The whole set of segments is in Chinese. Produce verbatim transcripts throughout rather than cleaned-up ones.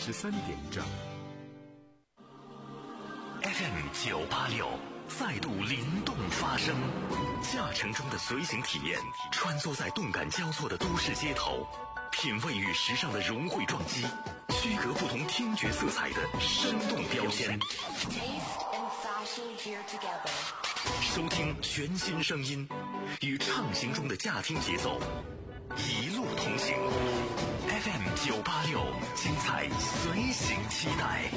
十三点整。 F M 九八六再度灵动发声，驾乘中的随行体验，穿梭在动感交错的都市街头，品味与时尚的融汇撞击，区隔不同听觉色彩的生动标签。收听全新声音，与畅行中的驾听节奏，一路同行。F M 九八六，精彩随行期待。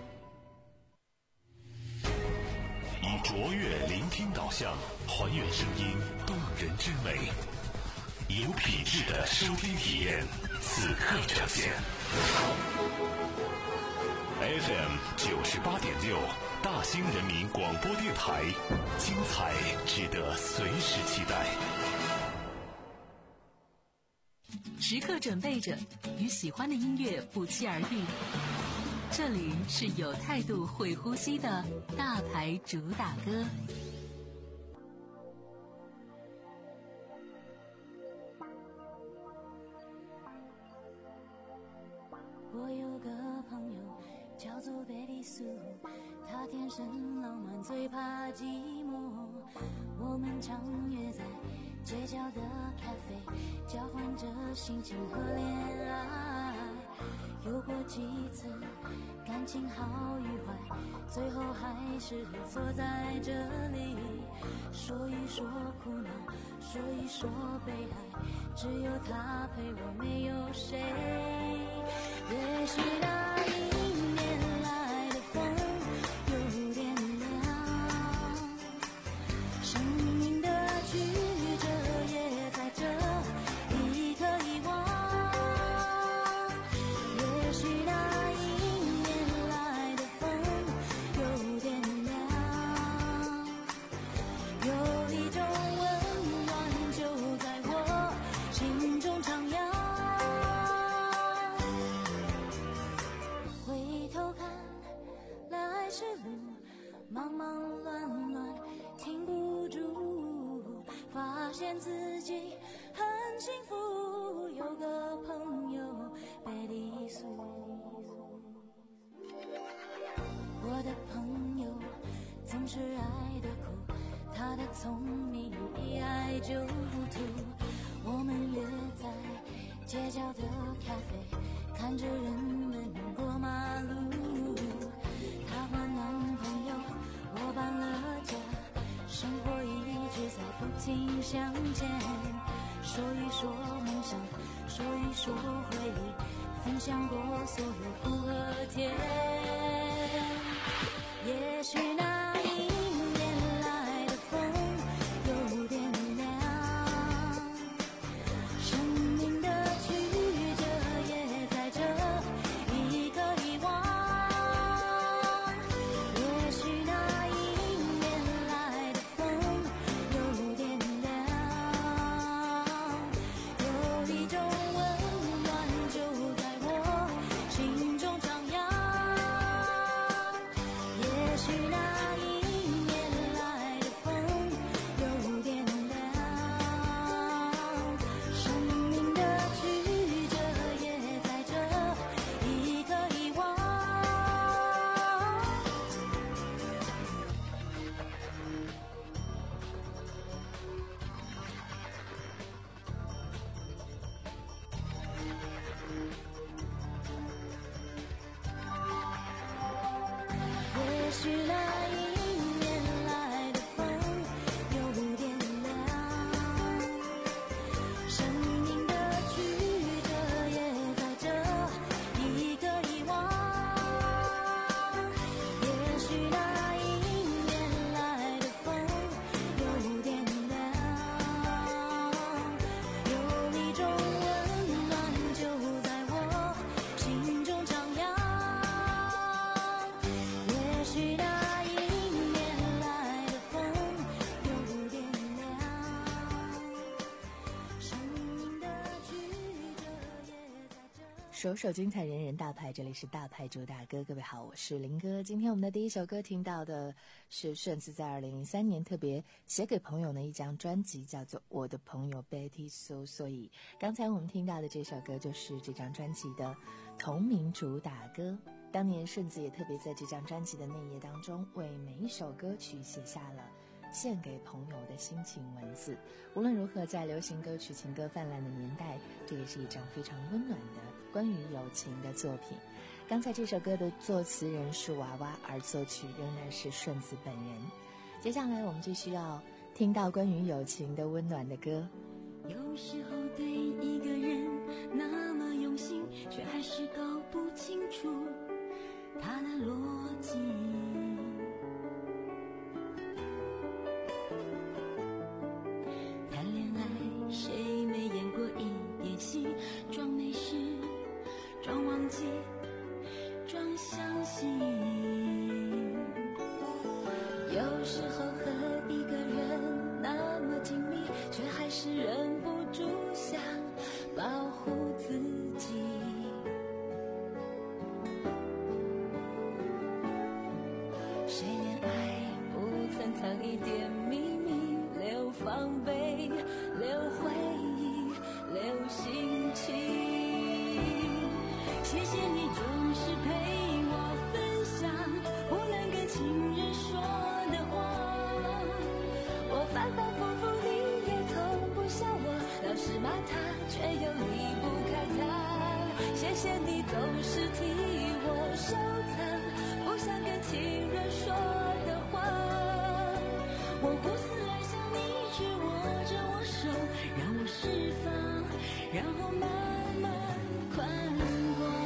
以卓越聆听导向，还原声音动人之美，有品质的收听体验，此刻呈现。F M 九十八点六，大兴人民广播电台，精彩值得随时期待。 时刻准备着，与喜欢的音乐不期而遇。这里是有态度、会呼吸的大牌主打歌。 我有个朋友叫做贝利苏，他天生浪漫，最怕寂寞。我们常约在街角的咖啡，交换着心情和恋爱。有过几次感情好与坏，最后还是坐在这里，说一说苦恼，说一说悲哀，只有他陪我，没有谁。也许那迎面来的风有点凉，生命的曲折也在这一刻遗忘。也许那迎面来的风有点凉，有一种温暖就在我心中徜徉。忙忙乱乱停不住，发现自己很幸福，有个朋友贝利苏。我的朋友总是爱的苦，他的聪明一爱就吐。我们约在街角的咖啡，看着人们过马路。她和男朋友我搬了家，生活一直在不停向前，说一说梦想，说一说回忆，分享过所有苦和甜。也许那迎面来的风有点凉，生命的曲折也在这一刻遗忘。也许那一首首精彩，人人大牌，这里是大牌主打歌。各位好，我是林哥。今天我们的第一首歌听到的是顺子在二零零三年特别写给朋友的一张专辑，叫做《我的朋友 Betty So》。所以刚才我们听到的这首歌就是这张专辑的同名主打歌。当年顺子也特别在这张专辑的内页当中，为每一首歌曲写下了献给朋友的心情文字。无论如何，在流行歌曲情歌泛滥的年代，这也是一张非常温暖的关于友情的作品。刚才这首歌的作词人是娃娃，而作曲仍然是顺子本人。接下来我们继续要听到关于友情的温暖的歌。 有时候对一个人那么用心，却还是搞不清楚他的逻辑。谈恋爱谁没演过一点戏，装没事，装忘记，装相信。有时候和一个人那么紧密，却还是忍不住想保护自己。谁恋爱不曾藏一点秘密，留防备，留回忆，留心情。谢谢你总是陪我分享不能跟情人说的话，我反反复复你也从不笑我，老是骂他却又离不开他。谢谢你总是替我收藏不想跟情人说的话，我胡思乱想你只握着我手，让我释放，然后慢慢宽广。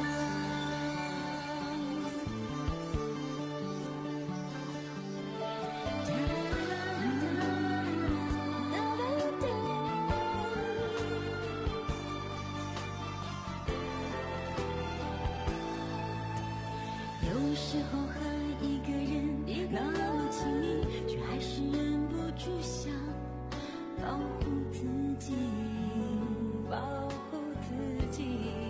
有时候和一个人那么亲密，却还是忍不住想保护自己，保护自己。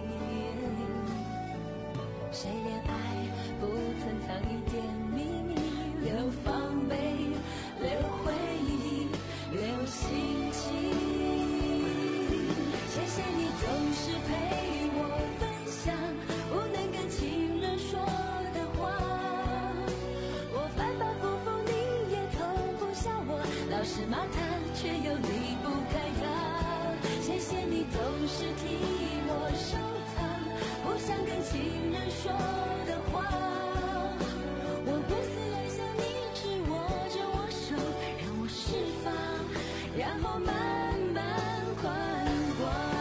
谁恋爱不曾藏一点秘密，留防备，留回忆，留心情。谢谢你总是陪我分享不能跟情人说的话，我反反复复你也从不笑我，老是骂他却又离不开他。谢谢你总是替我收藏不想跟情人说的话，我胡思乱想你只握着我手，让我释放，然后慢慢宽广。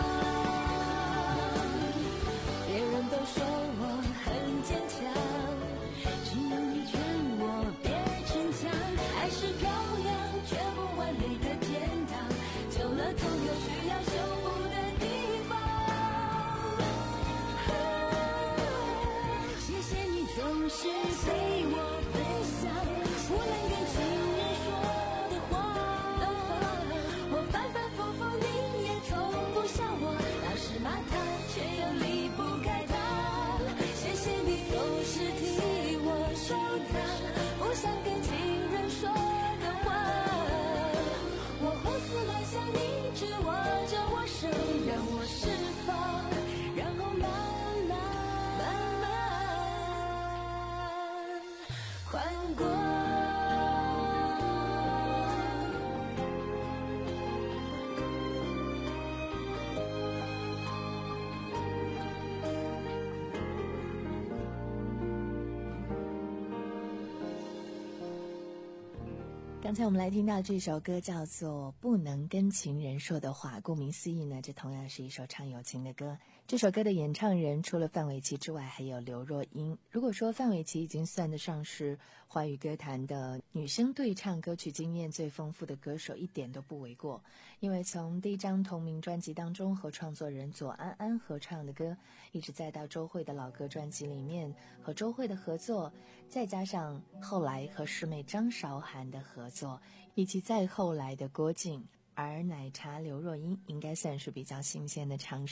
别人都说我很坚强，只有你劝我别逞强。爱是漂亮却不完美的天堂，久了总有需要修补的地方。谢谢你总是陪我分享不能跟情人说的话，我反反复复你也从不笑我，老是骂他却又离不开他。谢谢你总是替我收藏不想跟情人说的话，我胡思乱想你只握着我手，让我释放，然后慢慢慢慢宽广。 刚才我们来听到这首歌叫做《不能跟情人说的话》，顾名思义呢，这同样是一首唱友情的歌。这首歌的演唱人除了范玮琪之外，还有刘若英。如果说范玮琪已经算得上是华语歌坛的女声对唱歌曲经验最丰富的歌手，一点都不为过。因为从第一张同名专辑当中和创作人左安安合唱的歌，一直再到周蕙的老歌专辑里面和周蕙的合作，再加上后来和师妹张韶涵的合作，以及再后来的郭靖，而奶茶刘若英应该算是比较新鲜的尝试。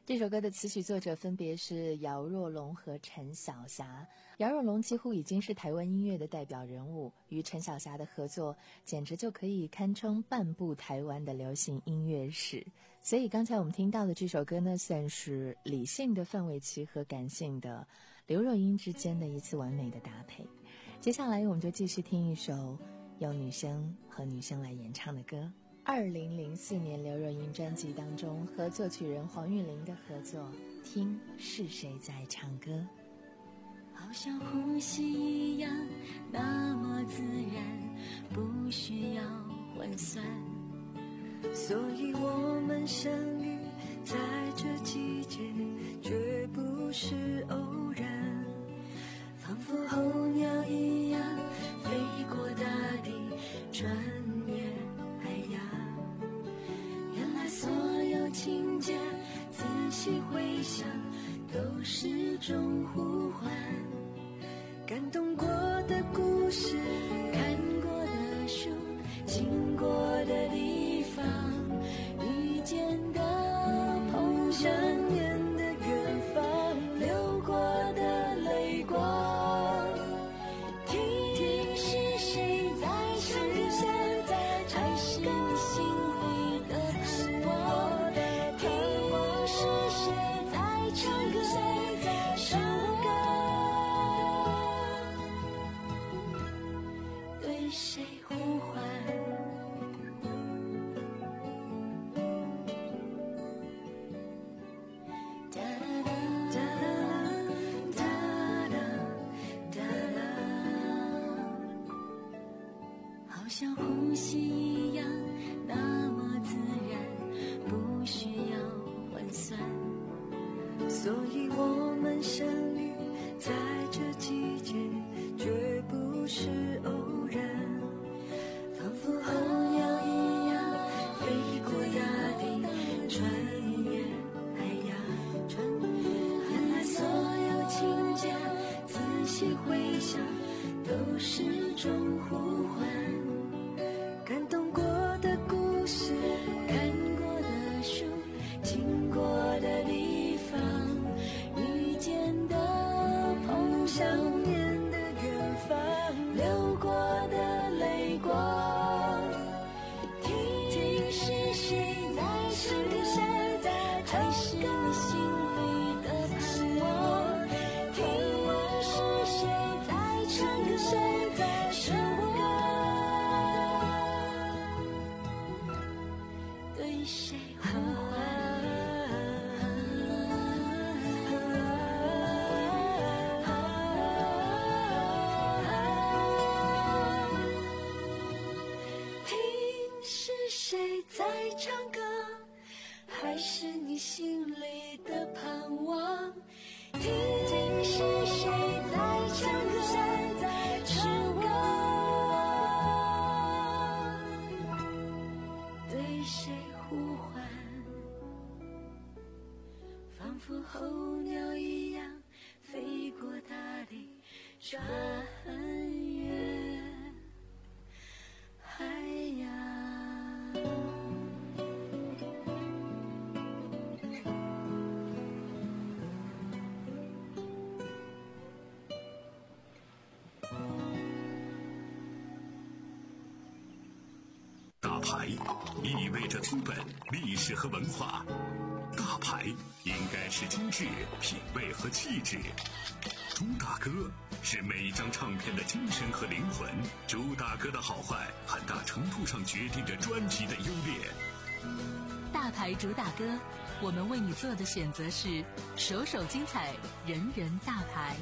这首歌的词曲作者分别是姚若龙和陈小霞。姚若龙几乎已经是台湾音乐的代表人物，与陈小霞的合作简直就可以堪称半部台湾的流行音乐史。所以刚才我们听到的这首歌呢，算是理性的范玮琪和感性的刘若英之间的一次完美的搭配。接下来我们就继续听一首由女生和女生来演唱的歌。二零零四年刘若英专辑当中和作曲人黄韵玲的合作，听是谁在唱歌。 好像呼吸一样那么自然，不需要换算，所以我们相遇在这季节，绝不是偶然，仿佛候鸟一样飞过大地，穿越海洋。原来所有情节仔细回想都是种呼唤，感动过的故事，看过的书，经过的地方，遇见的碰相念的远方，流过的泪光，听听是谁在唱歌，还是你心里的盼望，听是谁在唱歌，是我对谁呼唤。好像呼吸一样那么自然，不需要换算，所以我们相遇在这季节，绝不是偶然，仿佛候鸟一样飞过大地，穿越海洋。原来所有情节仔细回想都是种呼唤，感动过的故事，看过的书，经过的地方，遇见的碰相念的远方，流过的泪光，听听是谁在唱歌，还是你心里的盼望，听是谁在唱歌，是我对谁呼唤。听是谁在唱歌，还是你心里的盼望，听是谁在唱歌，是我对谁呼唤，仿佛候鸟一样飞过大地，穿越海洋。 大牌意味着资本、历史和文化，大牌应该是精致、品味和气质。朱大哥是每一张唱片的精神和灵魂，朱大哥的好坏很大程度上决定着专辑的优劣。 大牌主打歌，我们为你做的选择是首首精彩，人人大牌。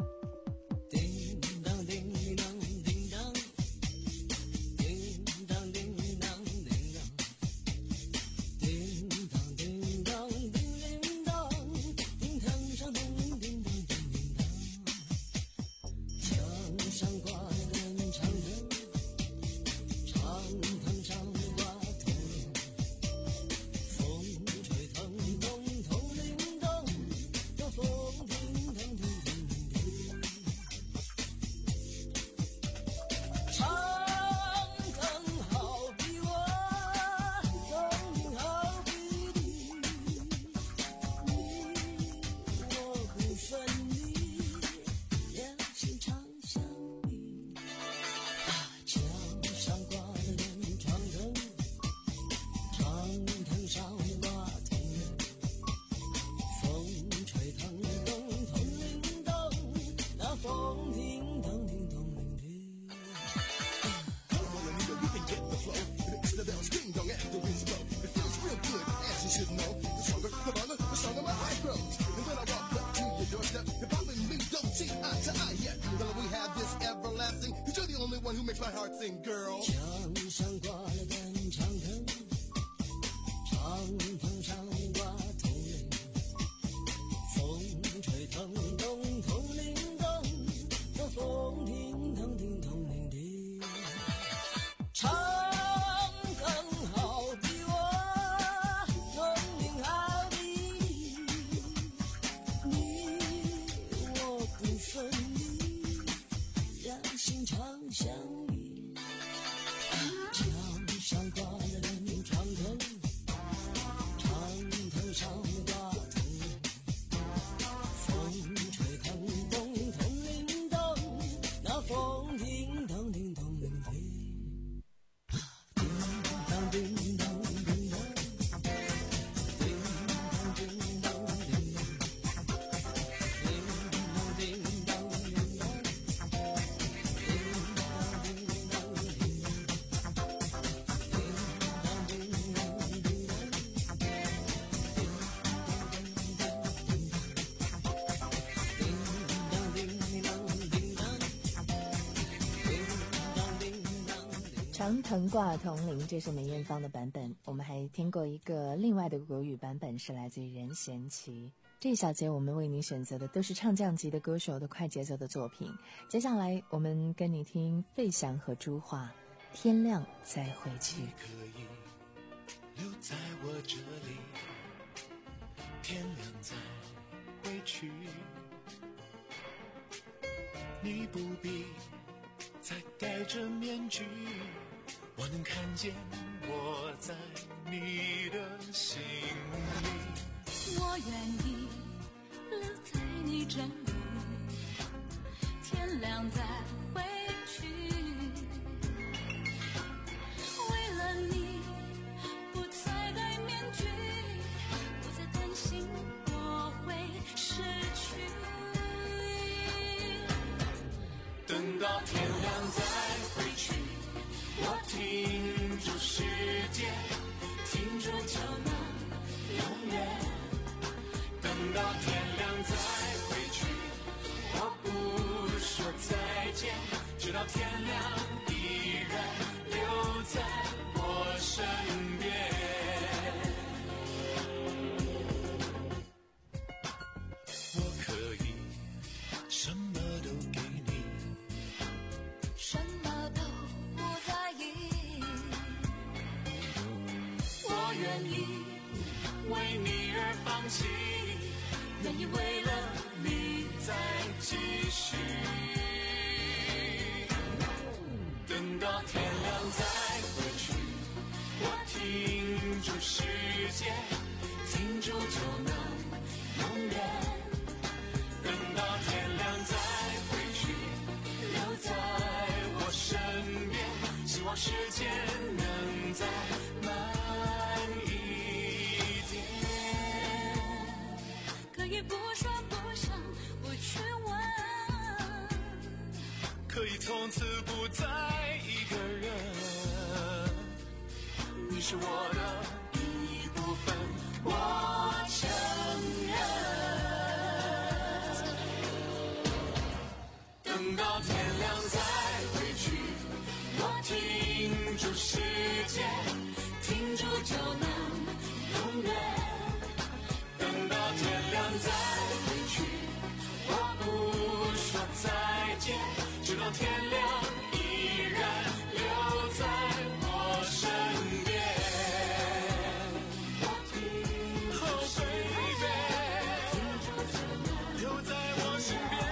叮当叮当叮当，叮当。 dancing, girl. 墙上挂了根长藤，长藤上挂铜铃，风吹腾动铜铃动，那风停腾停铜铃停。长藤好比我，铜铃好比你，我不分离，两心常相依。墙上挂了根长藤，长藤上挂铜铃，风吹腾动铜铃动，那风停腾停铜铃停。叮当叮当叮当，叮当叮当叮当，叮当叮当叮当，叮当叮当叮当。 长藤挂铜铃，这是梅艳芳的版本。我们还听过一个另外的国语版本，是来自于任贤齐。这一小节我们为您选择的都是唱将级的歌手的快节奏的作品。接下来我们跟你听费翔和朱桦，天亮再回去。 可以留在我这里，天亮再回去，你不必再戴着面具，我能看见我在你的心里。 我愿意留在你这里，天亮再回去。为了你，不再戴面具，不再担心我会失去。 等到天亮再回去，我停住时间，停住就能永远。等到天亮再回去，我不说再见，直到天亮依然留在我身边。我可以什么都给你， 什么都不在意， 我愿意为你而放弃，愿意为了你再继续。等到天亮再回去，我停住时间，停住就能永远。等到天亮再回去，留在我身边，希望时间能再慢一点。 可以不说不想不去问， 可以从此不再一个人，你是我的一部分，我承认。等到天亮再回去，我停住时间，停住就能永远。等到天亮再回去，我不说再见，直到天亮依然留在我身边。我停住时间，留在我身边。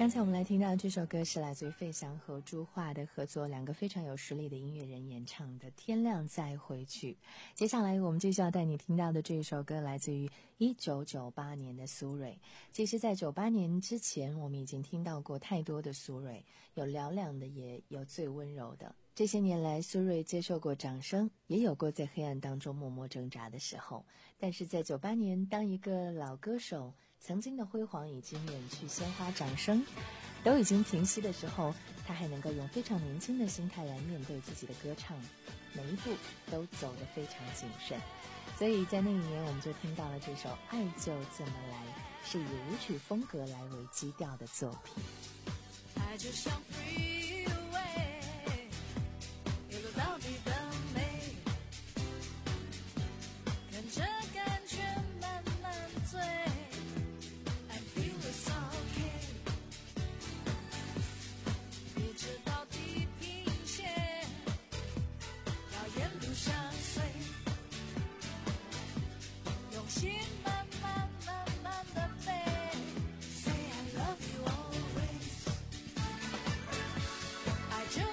刚才我们来听到这首歌是来自于费翔和朱桦的合作，两个非常有实力的音乐人演唱的《天亮再回去》。接下来我们继续要带你听到的这一首歌来自于一九九八年的苏芮。其实在九八年之前，我们已经听到过太多的苏芮，有嘹亮的，也有最温柔的。这些年来，苏芮接受过掌声，也有过在黑暗当中默默挣扎的时候。但是在九八年，当一个老歌手曾经的辉煌已经远去，鲜花掌声都已经平息的时候，他还能够用非常年轻的心态来面对自己的歌唱，每一步都走得非常谨慎。所以在那一年，我们就听到了这首《爱就这么来》，是以舞曲风格来为基调的作品。 爱就像 freeway， 有个到底的美，跟着感觉慢慢醉。I feel it's okay， 不知道地平线，要沿路相随，用心慢慢慢慢的飞。Say I love you always， 爱就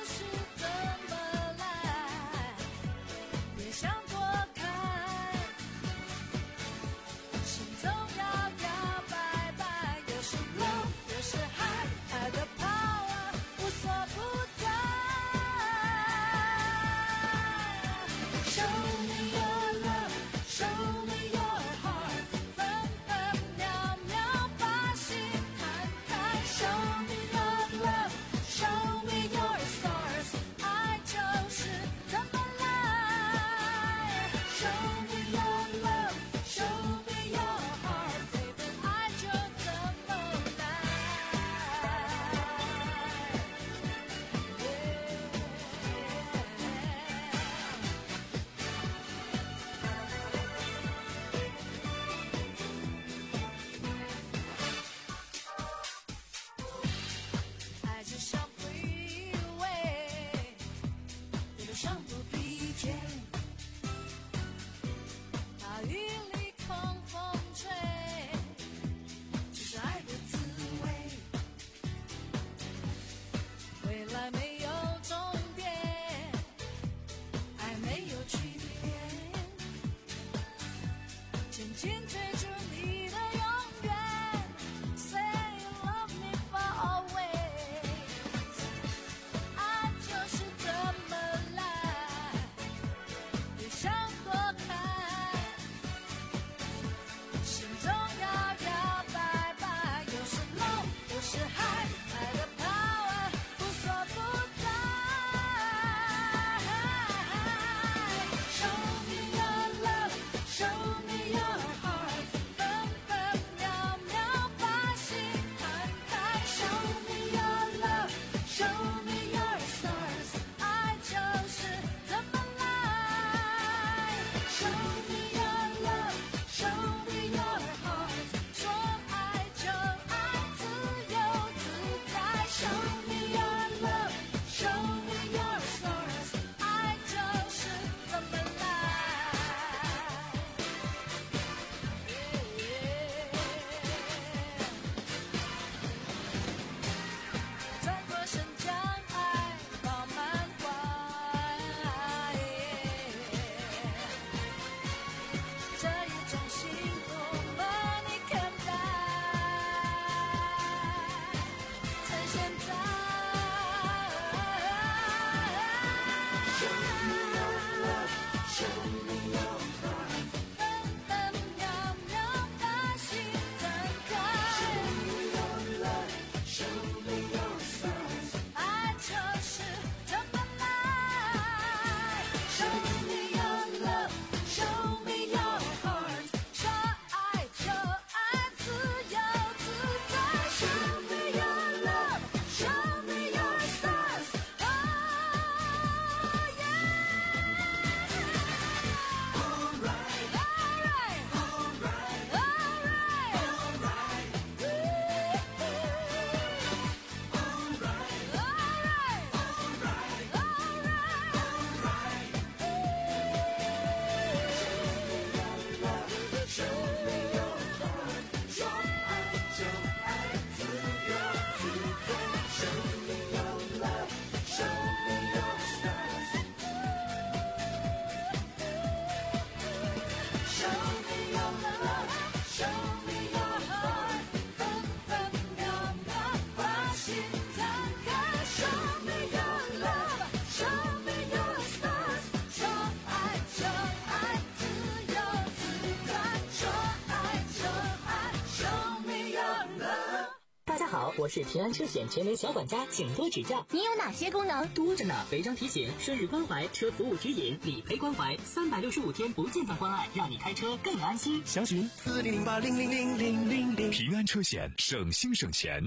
家好，我是平安车险全能小管家，请多指教。 你有哪些功能？ 多着呢，违章提醒、顺日关怀、车服务指引、理赔关怀，三百六十五天不间断关爱，让你开车更安心。 详询四零零八零零零零零零。平安车险，省心省钱。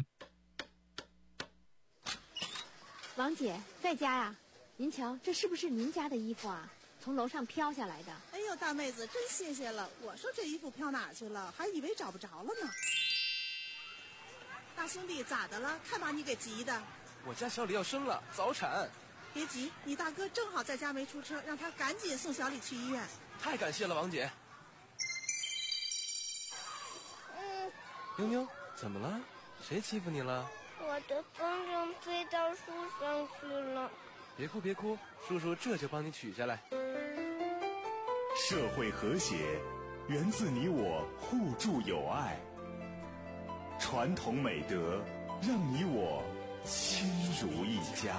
王姐，在家呀？您瞧，这是不是您家的衣服啊？从楼上飘下来的。 哎呦，大妹子，真谢谢了。我说这衣服飘哪去了，还以为找不着了呢。大兄弟，咋的了？看把你给急的。 我家小李要生了，早产。 别急，你大哥正好在家没出车，让他赶紧送小李去医院。 太感谢了，王姐。 嗯。 妞妞，怎么了？谁欺负你了？ 我的风筝飞到树上去了。 别哭别哭，叔叔这就帮你取下来。 社会和谐源自你我互助友爱，传统美德让你我亲如一家。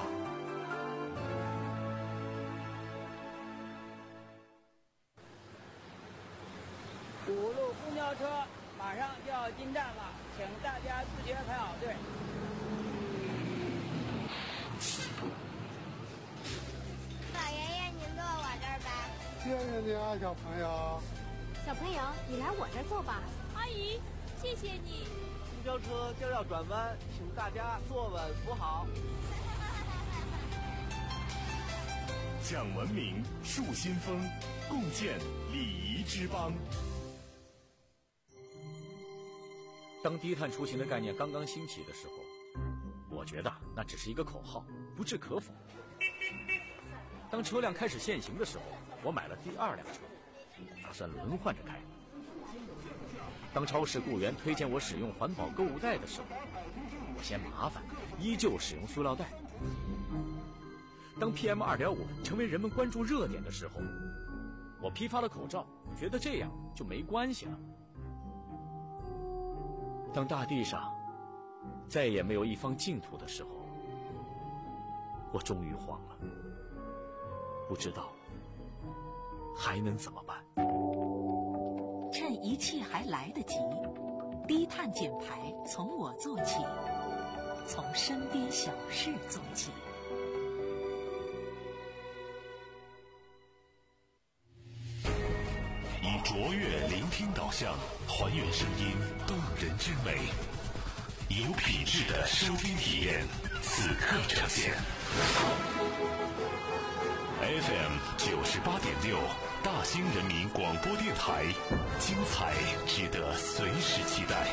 五路公交车马上就要进站了，请大家自觉排好队。 老爷爷，您坐我这儿吧。 谢谢你啊，小朋友。 小朋友，你来我这儿坐吧。 阿姨，谢谢你。 公交车将要转弯，请大家坐稳扶好。 讲文明，树新风，共建礼仪之邦。 当低碳出行的概念刚刚兴起的时候，我觉得那只是一个口号，不置可否。当车辆开始限行的时候，我买了第二辆车，打算轮换着开。当超市雇员推荐我使用环保购物袋的时候，我嫌麻烦，依旧使用塑料袋。当 P M 二点五 成为人们关注热点的时候，我批发了口罩，觉得这样就没关系了。当大地上再也没有一方净土的时候，我终于慌了，不知道还能怎么办。 趁一切还来得及，低碳减排从我做起，从身边小事做起。 以卓越聆听导向，还原声音动人之美，有品质的收听体验，此刻呈现。F M 九十八点六，大兴人民广播电台，精彩值得随时期待。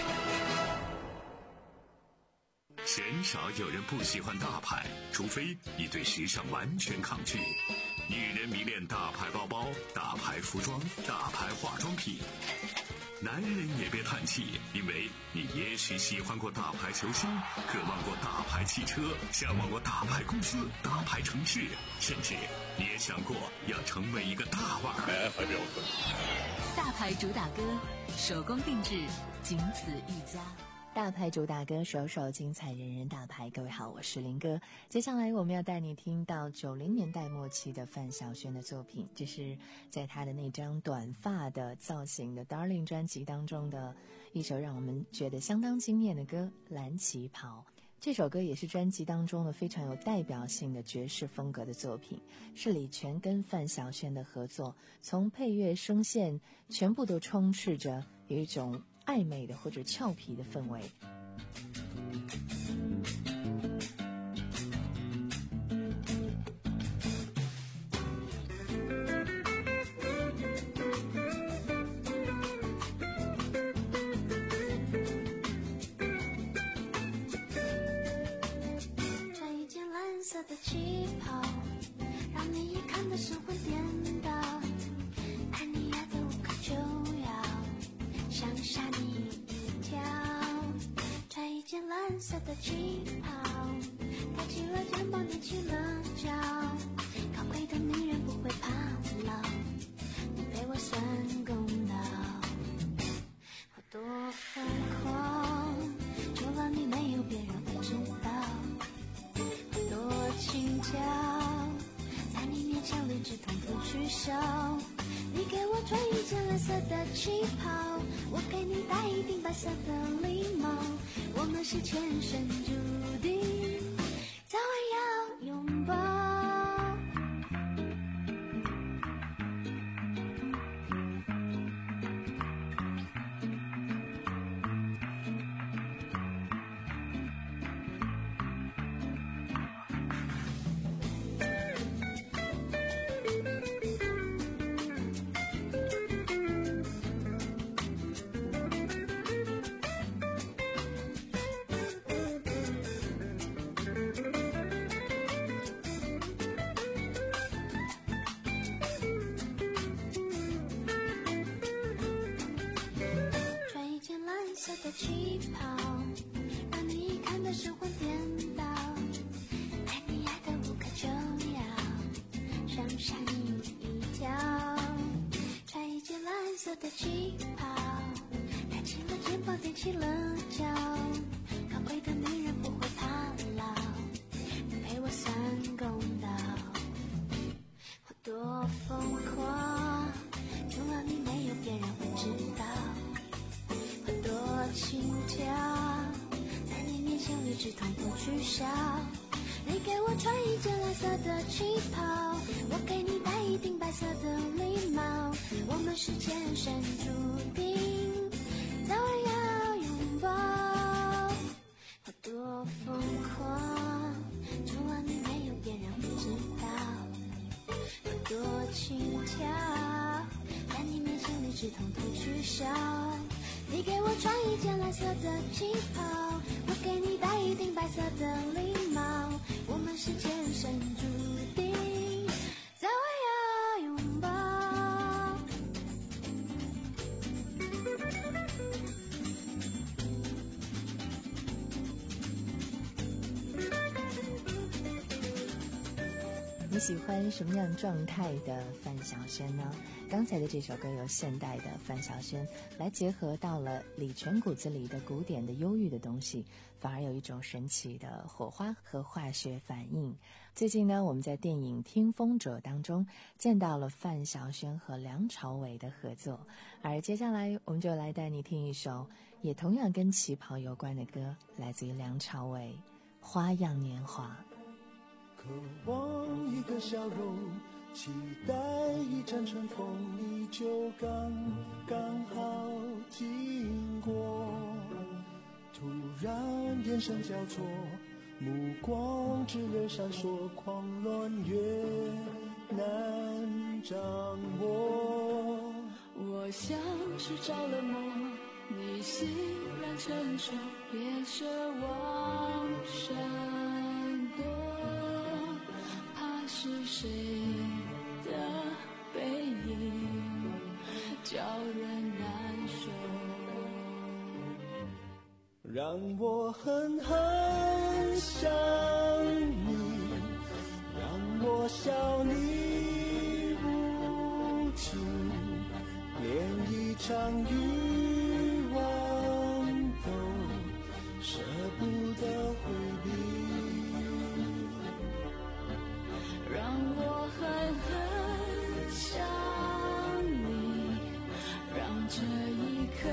鲜少有人不喜欢大牌，除非你对时尚完全抗拒。女人迷恋大牌包包、大牌服装、大牌化妆品。男人也别叹气，因为你也许喜欢过大牌球星，渴望过大牌汽车，向往过大牌公司、大牌城市，甚至你也想过要成为一个大腕儿。还标准。 大牌主打歌，手工定制，仅此一家。 大牌主打歌，首首精彩，人人大牌。各位好，我是林哥。接下来我们要带你听到九零年代末期的范晓萱的作品，这是在她的那张短发的造型的 Darling 专辑当中的一首让我们觉得相当惊艳的歌《蓝旗袍》。这首歌也是专辑当中的非常有代表性的爵士风格的作品，是李泉跟范晓萱的合作，从配乐声线全部都充斥着有一种暧昧的或者俏皮的氛围。 穿一件蓝色的旗袍，让你一看的神魂颠倒，爱你爱得无可救药，想吓你一跳。穿一件蓝色的旗袍，抬起了肩膀，踮起了脚，高贵的女人不会怕老，你被我算公道。我多疯狂，除了你没有别人会知道。我多轻巧，在你面前理智统统取消。你给我穿一件蓝色的旗袍，我给你戴一顶白色的礼帽，我我们是前生注定，早晚要拥抱。的旗袍，让你看得神魂颠倒，爱你爱得无可救药，想吓你一跳。穿一件蓝色的旗袍，抬起了肩膀，踮起了脚，高贵的女人不会怕老，你陪我算公道。我多疯狂，除了你没有别人会知道。心跳，在你面前理智统统取消。你给我穿一件蓝色的旗袍，我给你戴一顶白色的礼帽。我们是前生注定，早晚要拥抱。我多疯狂，除了你没有别人会知道。我多轻佻，在你面前理智统统取消。你给我穿一件蓝色的旗袍，我给你戴一顶白色的礼帽。我们是前生注定，早晚要拥抱。 你喜欢什么样状态的范晓萱呢？刚才的这首歌由现代的范晓萱来结合到了李泉骨子里的古典的忧郁的东西，反而有一种神奇的火花和化学反应。最近呢，我们在电影《听风者》当中见到了范晓萱和梁朝伟的合作，而接下来我们就来带你听一首也同样跟旗袍有关的歌，来自于梁朝伟，《花样年华》。 渴望一个笑容，期待一阵春风，你就刚刚好经过。突然眼神交错，目光炽热闪烁，狂乱越难掌握。 我像是着了魔，你欣然承受，别奢望闪躲。是谁的背影叫人难受， 让我狠狠想你，让我笑你无情，连一场欲望都舍不得回避。 让我狠狠想你，让这一刻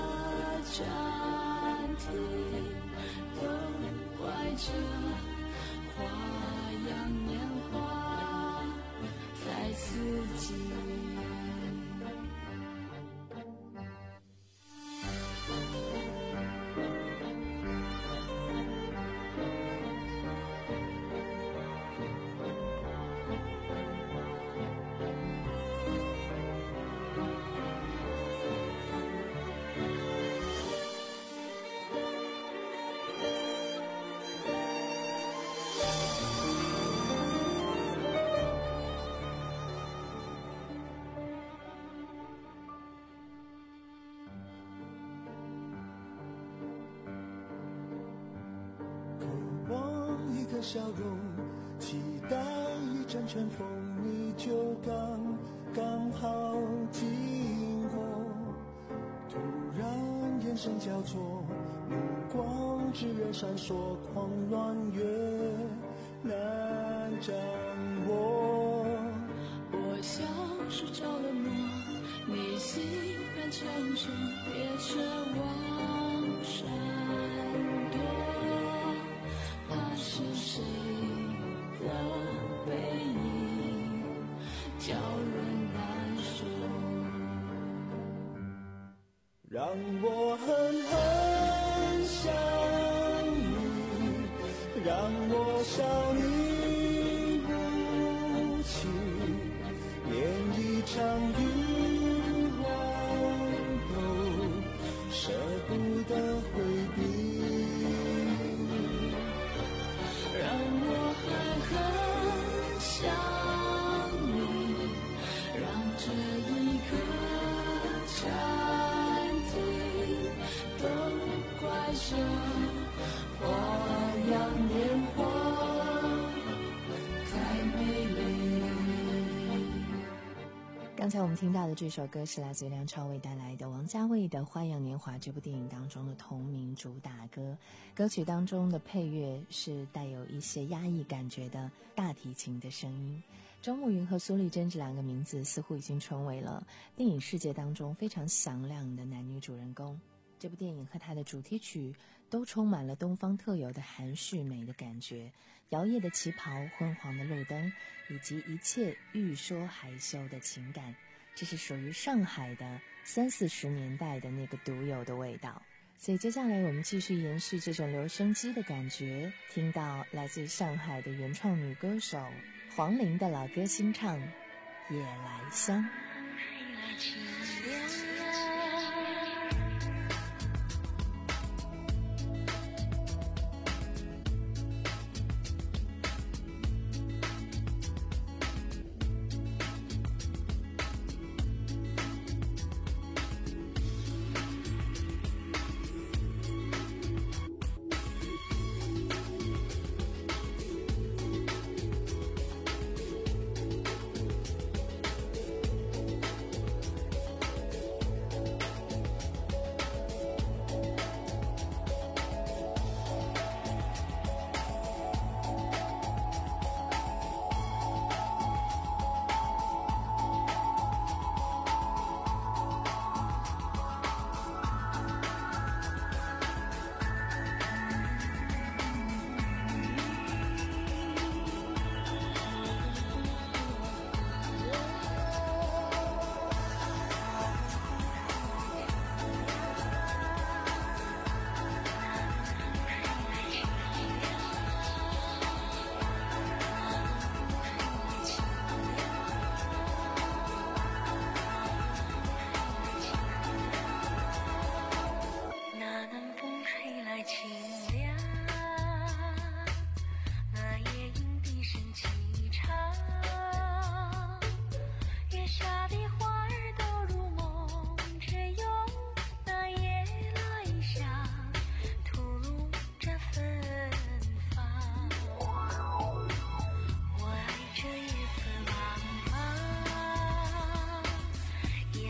暂停，都怪这花样年华太刺激。 笑容，期待一阵春风，你就刚刚好经过。突然眼神交错，目光炽热闪烁，狂乱越难掌握。 我像是着了魔，你欣然承受，别奢望闪让我狠狠想你，让我笑你无情，连一场欲望都舍不得回避， 让我狠狠想你，让这一刻暂停，都怪这花样年华太美丽。 刚才我们听到的这首歌是来自梁朝伟带来的王家卫的《花样年华》这部电影当中的同名主打歌，歌曲当中的配乐是带有一些压抑感觉的大提琴的声音。周慕云和苏丽珍这两个名字似乎已经成为了电影世界当中非常响亮的男女主人公。这部电影和它的主题曲都充满了东方特有的含蓄美的感觉，摇曳的旗袍，昏黄的路灯，以及一切欲说还休的情感，这是属于上海的三四十年代的那个独有的味道。所以接下来我们继续延续这种留声机的感觉，听到来自上海的原创女歌手黄龄的老歌新唱《夜来香》。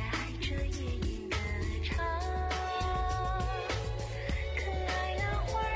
可爱的花儿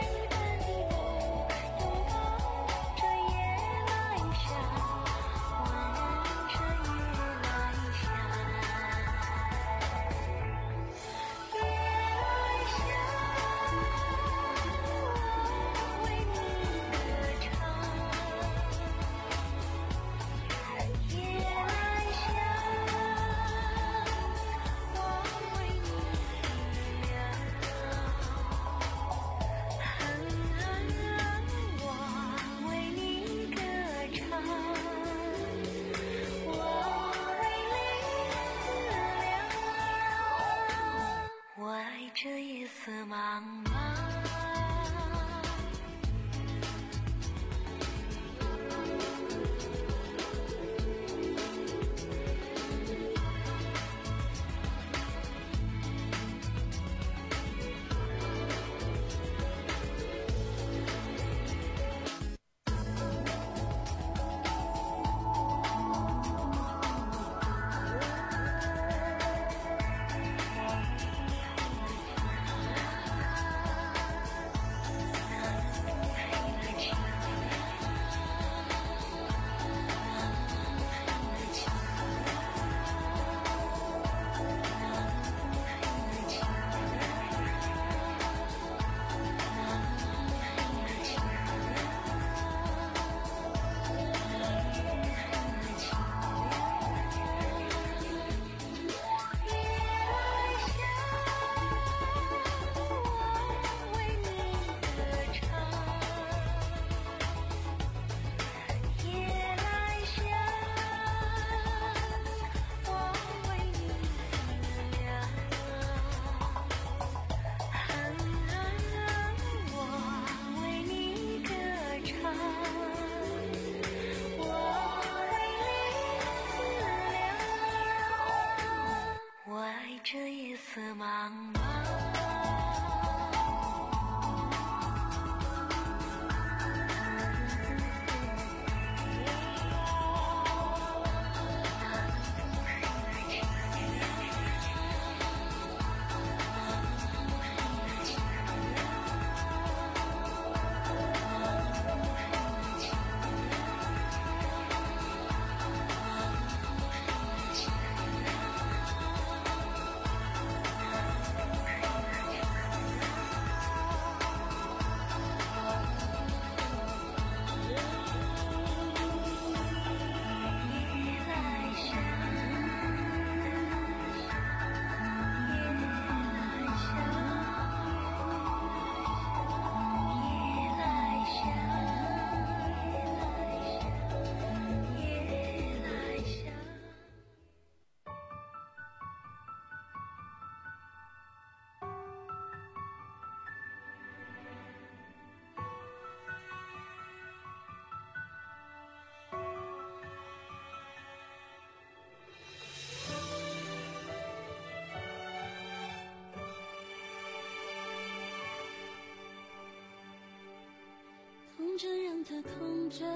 着让它空着，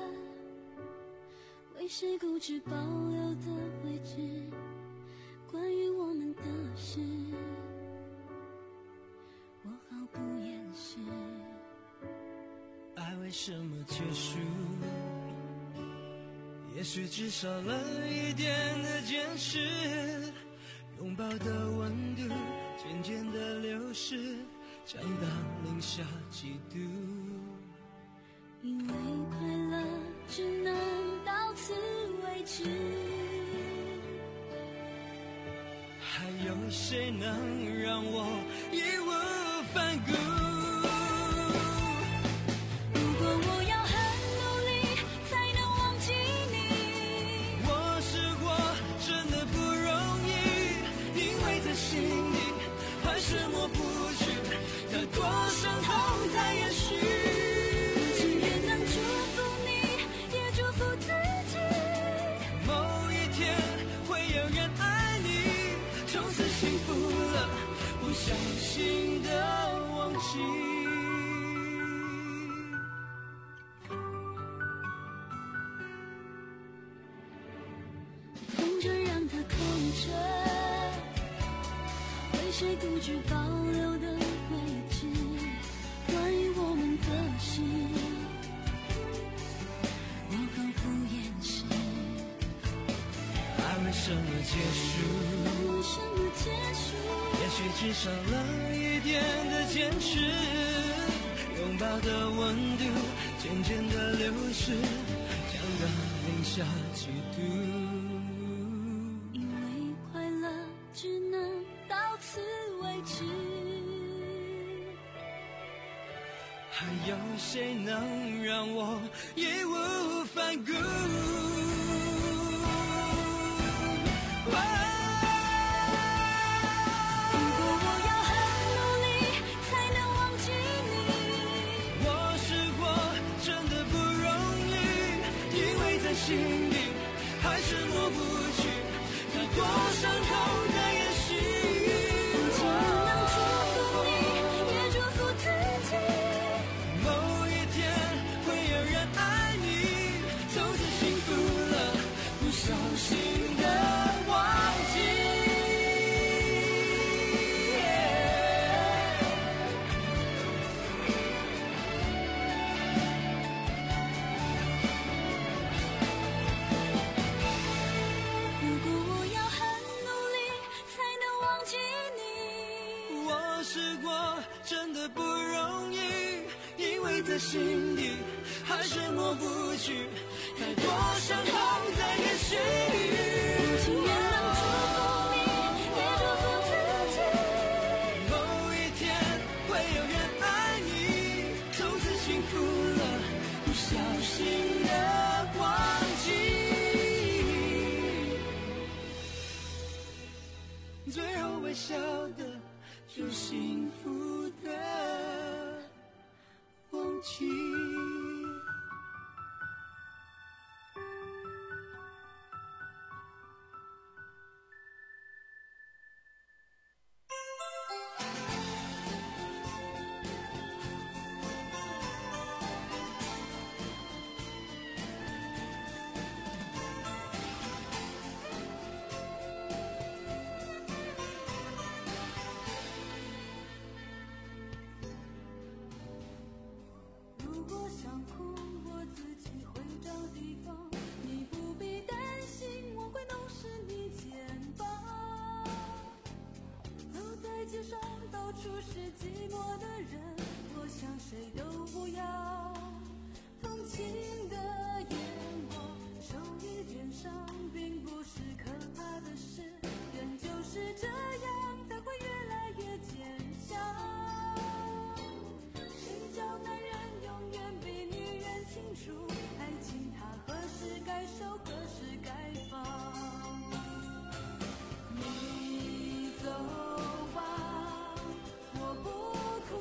为谁固执保留的位置？关于我们的事，我毫不掩饰。 爱为什么结束？也许只少了一点的坚持，拥抱的温度渐渐的流失，降到零下几度。 因为快乐只能到此为止， 还有谁能让我义无反顾？ 如果我要很努力才能忘记你， 我试过真的不容易，因为在心里还是抹不去太多伤痛在延续。 我情愿能祝福你也祝福自己， 某一天会有人爱你，从此幸福了，不小心的忘记。 空着让它空着，为谁固执保留的位置？关于我们的事，我毫不掩饰。 爱为什么结束？ 为什么结束？ 也许只少了一点的坚持，拥抱的温度渐渐的流失，降到零下几度。 因为快乐只能到此为止， 还有谁能让我义无反顾？ 如果我要很努力才能忘记你， 我试过真的不容易，因为在心里还是抹不去太多伤痛在延续。 我情愿能祝福你也祝福自己， 某一天会有人爱你，从此幸福了，不小心的忘记。 如果我要很努力才能忘记你， 我试过真的不容易，因为在心底还是抹不去太多伤痛在延续。 我情愿能祝福你也祝福自己， 某一天会有人爱你，从此幸福了，不小心的忘记。最后微笑的就幸福的忘记。 如果想哭，我自己会找地方，你不必担心，我会弄湿你肩膀。走在街上，到处是寂寞的人，我想谁都不要同情的眼光。受一点伤，并不是可怕的事，人就是这样，才会越来越坚强。谁叫男人永远比女人清楚，爱情它何时该收，何时该放。你走吧，我不哭，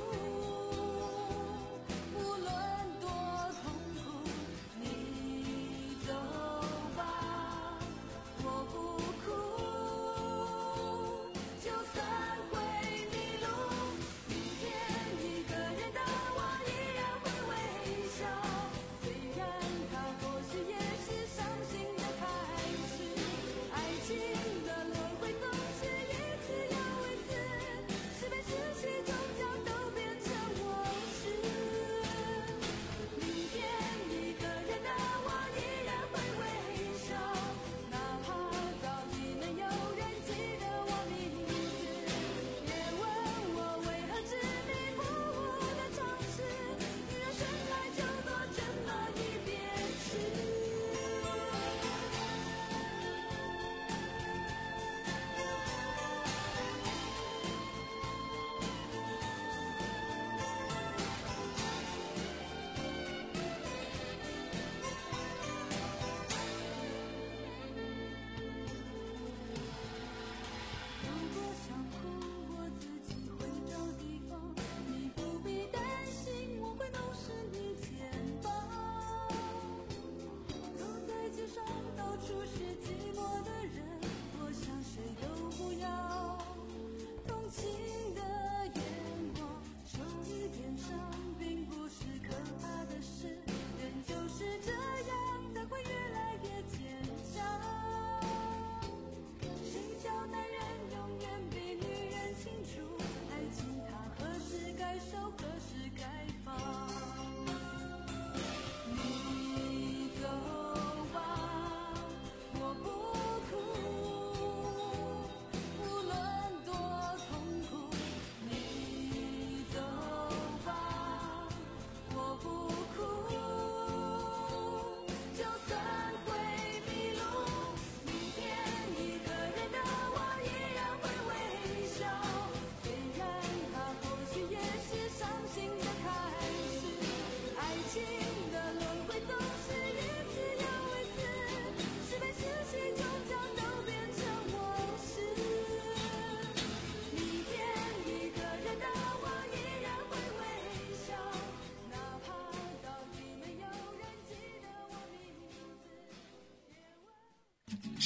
无论多痛苦。你走吧，我不哭，就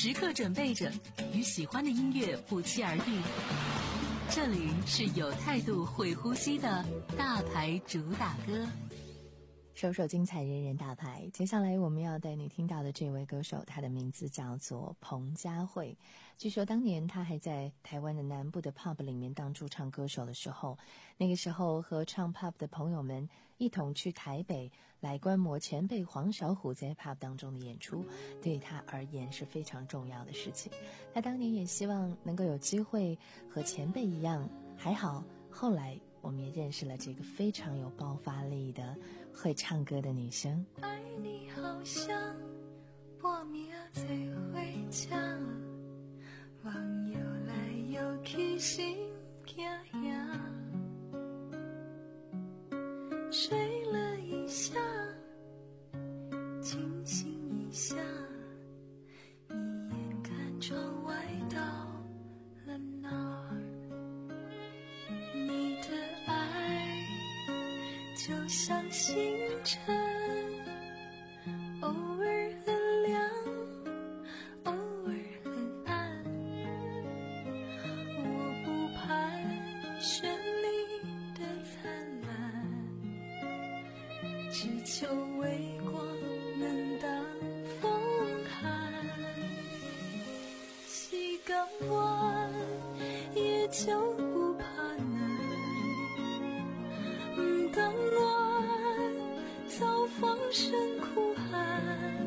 时刻准备着，与喜欢的音乐不期而遇。这里是有态度、会呼吸的大牌主打歌。 首首精彩，人人大牌。接下来我们要带你听到的这位歌手，他的名字叫做彭佳慧。据说当年他还在台湾的南部的 pub 里面当驻唱歌手的时候，那个时候和唱 pub 的朋友们一同去台北来观摩前辈黄小琥在 pub 当中的演出，对他而言是非常重要的事情。他当年也希望能够有机会和前辈一样，还好后来我们也认识了这个非常有爆发力的会唱歌的女生。 爱你好像半暝做伙车，望游来游去心惊吓，睡了一下，清醒一下，一眼看窗外到了哪儿，你的爱就像星辰，偶尔很亮，偶尔很暗，我不盼绚丽的灿烂，只求微光能当风寒，时间短也就不怕难，不甘愿遭放声哭喊，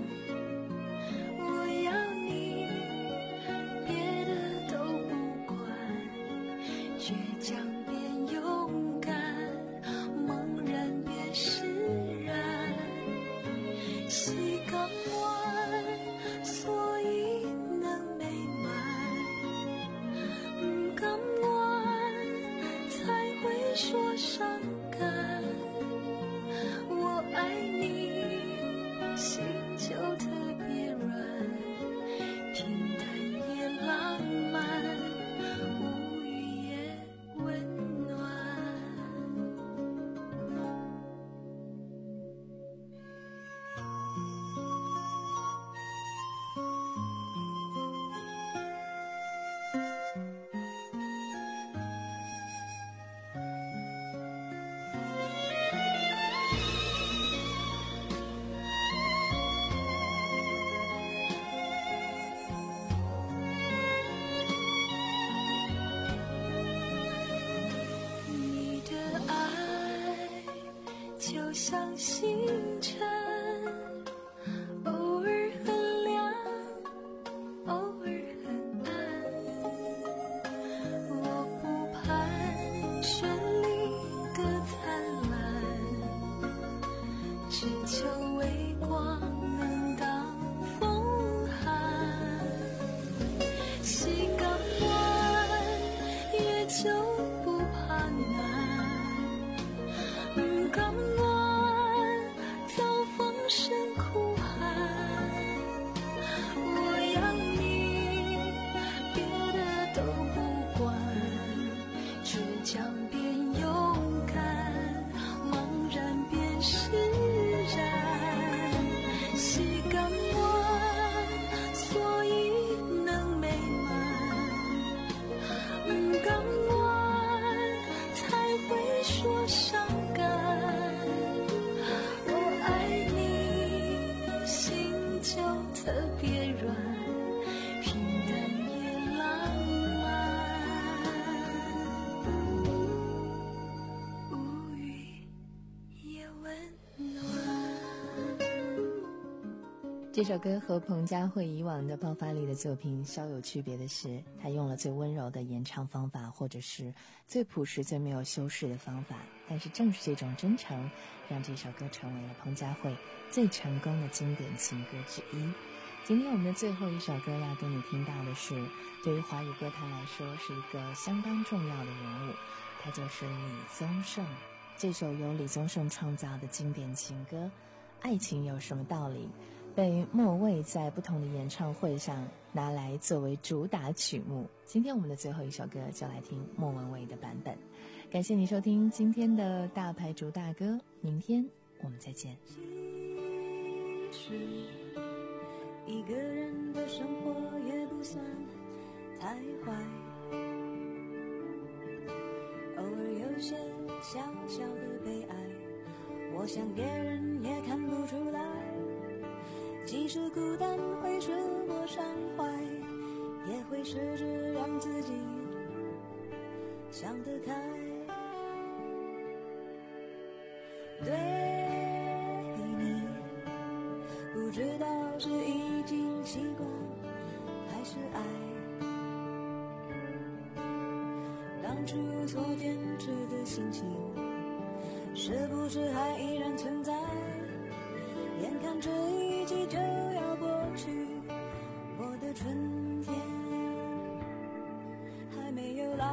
我要你别的都不管，倔强变勇敢，茫然变释然，时间短所以能美满，不甘愿才会说伤感，我爱你心就特别软，平淡也浪漫，无语也温暖。你的爱就像星辰，偶尔很亮，偶尔很暗，我不盼绚丽的灿烂，只求微光能当风寒，时间短也就不怕难，不甘愿遭放声哭喊，我要你别的都不管，倔强变勇敢，茫然变释然，时间短所以能美满，不甘愿才会说伤感，我爱你心就特别软，平淡也浪漫，无语也温暖。 这首歌和彭佳慧以往的爆发力的作品稍有区别的是，她用了最温柔的演唱方法，或者是最朴实、最没有修饰的方法。但是正是这种真诚，让这首歌成为了彭佳慧最成功的经典情歌之一。今天我们的最后一首歌要跟你听到的是，对于华语歌坛来说是一个相当重要的人物，他就是李宗盛。这首由李宗盛创造的经典情歌《爱情有什么道理》，被莫蔚在不同的演唱会上拿来作为主打曲目。今天我们的最后一首歌就来听莫文蔚的版本。感谢你收听今天的大牌主打歌，明天我们再见。 其实一个人的生活也不算太坏，偶尔有些小小的悲哀，我想别人也看不出来。即使孤单会使我伤怀，也会试着让自己想得开。对你不知道是已经习惯还是爱，当初所坚持的心情是不是还依然存在？眼看这一季就要过去，我的春天还没有来。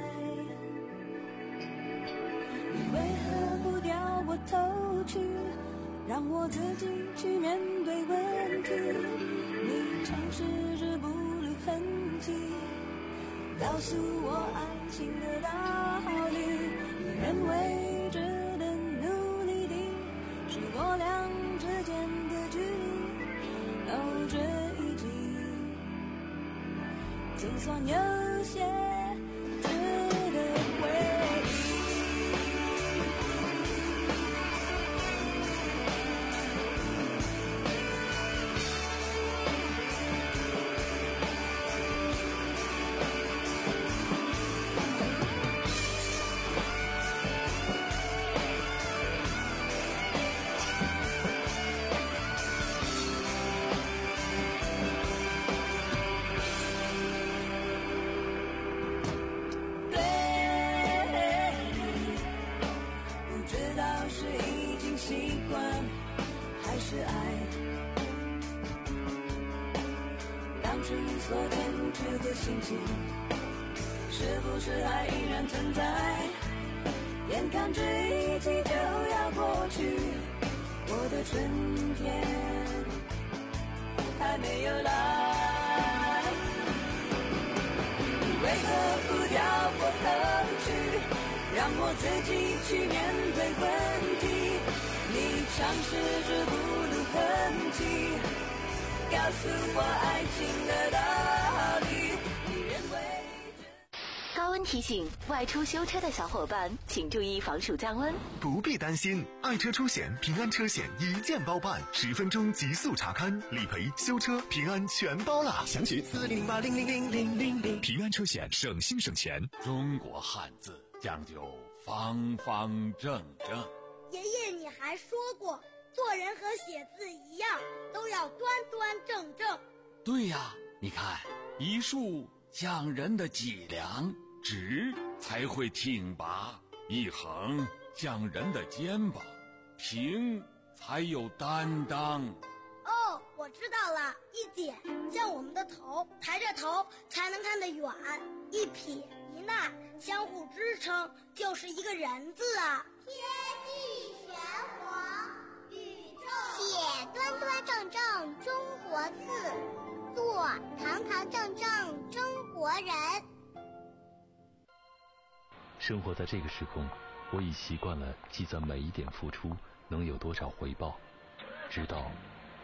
你为何不掉我头去，让我自己去面对问题？你尝试着不留痕迹，告诉我爱情的道理。你认为值得努力的是我俩之间的距离，哦，这一季总算有些值得回忆。所坚持的心情是不是还依然存在？眼看这一季就要过去，我的春天还没有来。你为何不掉我头去，让我自己去面对问题？你尝试着不露痕迹，告诉我爱情的道理。你认为高温提醒，外出修车的小伙伴请注意防暑降温。 不必担心，爱车出险平安车险一键包办，十分钟极速查看，理赔、修车、平安全包啦！详询四零零八零零零零零零。平安车险，省心省钱。 中国汉字讲究方方正正。 爷爷，你还说过，做人和写字一样，都要端端正正。 对呀，你看，一竖讲人的脊梁，直才会挺拔；一横讲人的肩膀，平才有担当。 哦，我知道了，一点像我们的头，抬着头才能看得远；一撇一捺相互支撑，就是一个人字啊。 天地玄黄，宇宙写端端正正中国字，做堂堂正正中国人。 生活在这个时空，我已习惯了计算每一点付出能有多少回报，直到